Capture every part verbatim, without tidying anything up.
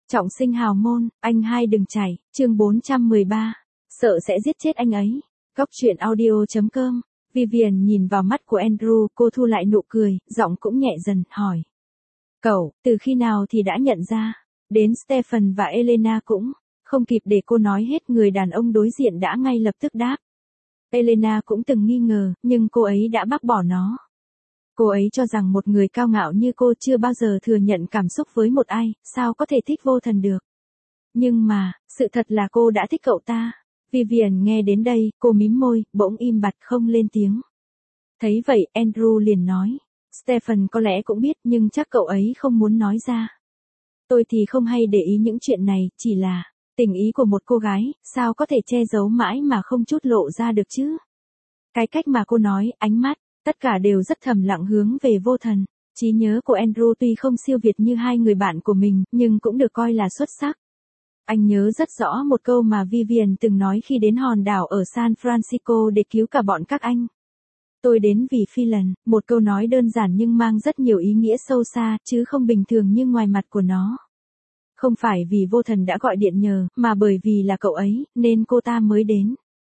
Trọng sinh hào môn, anh hai đừng chảy, chương bốn trăm mười ba. Sợ sẽ giết chết anh ấy. Góc truyện audio chấm com. Vivian nhìn vào mắt của Andrew, cô thu lại nụ cười, giọng cũng nhẹ dần, hỏi. Cậu, từ khi nào thì đã nhận ra? Đến Stephen và Elena cũng. Không kịp để cô nói hết, người đàn ông đối diện đã ngay lập tức đáp. Elena cũng từng nghi ngờ, nhưng cô ấy đã bác bỏ nó. Cô ấy cho rằng một người cao ngạo như cô chưa bao giờ thừa nhận cảm xúc với một ai, sao có thể thích vô thần được. Nhưng mà, sự thật là cô đã thích cậu ta. Vivian nghe đến đây, cô mím môi, bỗng im bặt không lên tiếng. Thấy vậy, Andrew liền nói. Stephen có lẽ cũng biết nhưng chắc cậu ấy không muốn nói ra. Tôi thì không hay để ý những chuyện này, chỉ là tình ý của một cô gái, sao có thể che giấu mãi mà không chút lộ ra được chứ? Cái cách mà cô nói, ánh mắt, tất cả đều rất thầm lặng hướng về vô thần. Trí nhớ của Andrew tuy không siêu việt như hai người bạn của mình, nhưng cũng được coi là xuất sắc. Anh nhớ rất rõ một câu mà Vivian từng nói khi đến hòn đảo ở San Francisco để cứu cả bọn các anh. Tôi đến vì Phelan, một câu nói đơn giản nhưng mang rất nhiều ý nghĩa sâu xa, chứ không bình thường như ngoài mặt của nó. Không phải vì vô thần đã gọi điện nhờ, mà bởi vì là cậu ấy, nên cô ta mới đến.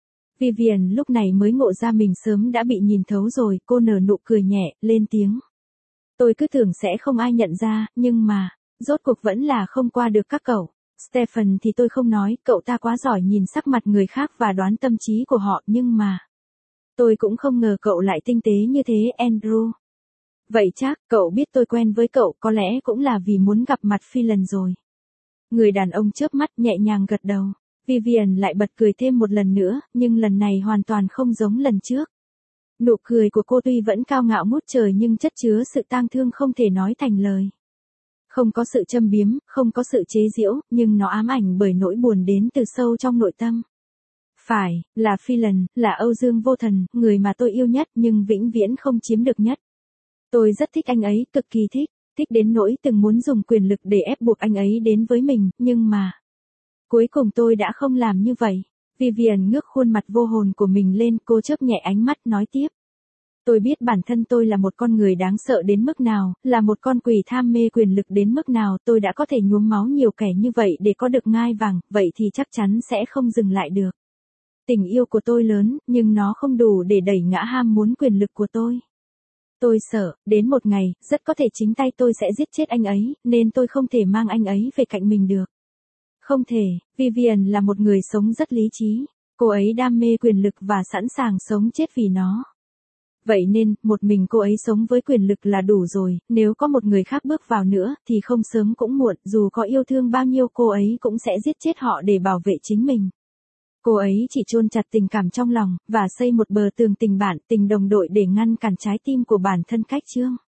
Vivian lúc này mới ngộ ra mình sớm đã bị nhìn thấu rồi, cô nở nụ cười nhẹ, lên tiếng. Tôi cứ tưởng sẽ không ai nhận ra, nhưng mà, rốt cuộc vẫn là không qua được các cậu. Stephen thì tôi không nói, cậu ta quá giỏi nhìn sắc mặt người khác và đoán tâm trí của họ, nhưng mà, tôi cũng không ngờ cậu lại tinh tế như thế, Andrew. Vậy chắc, cậu biết tôi quen với cậu, có lẽ cũng là vì muốn gặp mặt Phelan rồi. Người đàn ông chớp mắt nhẹ nhàng gật đầu. Vivian lại bật cười thêm một lần nữa, nhưng lần này hoàn toàn không giống lần trước. Nụ cười của cô tuy vẫn cao ngạo ngút trời nhưng chất chứa sự tang thương không thể nói thành lời. Không có sự châm biếm, không có sự chế giễu, nhưng nó ám ảnh bởi nỗi buồn đến từ sâu trong nội tâm. Phải, là Phelan, là Âu Dương Vô Thần, người mà tôi yêu nhất nhưng vĩnh viễn không chiếm được nhất. Tôi rất thích anh ấy, cực kỳ thích, thích đến nỗi từng muốn dùng quyền lực để ép buộc anh ấy đến với mình, nhưng mà... Cuối cùng tôi đã không làm như vậy. Vivian ngước khuôn mặt vô hồn của mình lên, cô chớp nhẹ ánh mắt nói tiếp. Tôi biết bản thân tôi là một con người đáng sợ đến mức nào, là một con quỷ tham mê quyền lực đến mức nào, tôi đã có thể nhuốm máu nhiều kẻ như vậy để có được ngai vàng, vậy thì chắc chắn sẽ không dừng lại được. Tình yêu của tôi lớn, nhưng nó không đủ để đẩy ngã ham muốn quyền lực của tôi. Tôi sợ, đến một ngày, rất có thể chính tay tôi sẽ giết chết anh ấy, nên tôi không thể mang anh ấy về cạnh mình được. Không thể, Vivian là một người sống rất lý trí. Cô ấy đam mê quyền lực và sẵn sàng sống chết vì nó. Vậy nên, một mình cô ấy sống với quyền lực là đủ rồi, nếu có một người khác bước vào nữa, thì không sớm cũng muộn, dù có yêu thương bao nhiêu cô ấy cũng sẽ giết chết họ để bảo vệ chính mình. Cô ấy chỉ chôn chặt tình cảm trong lòng, và xây một bờ tường tình bạn, tình đồng đội để ngăn cản trái tim của bản thân cách chương.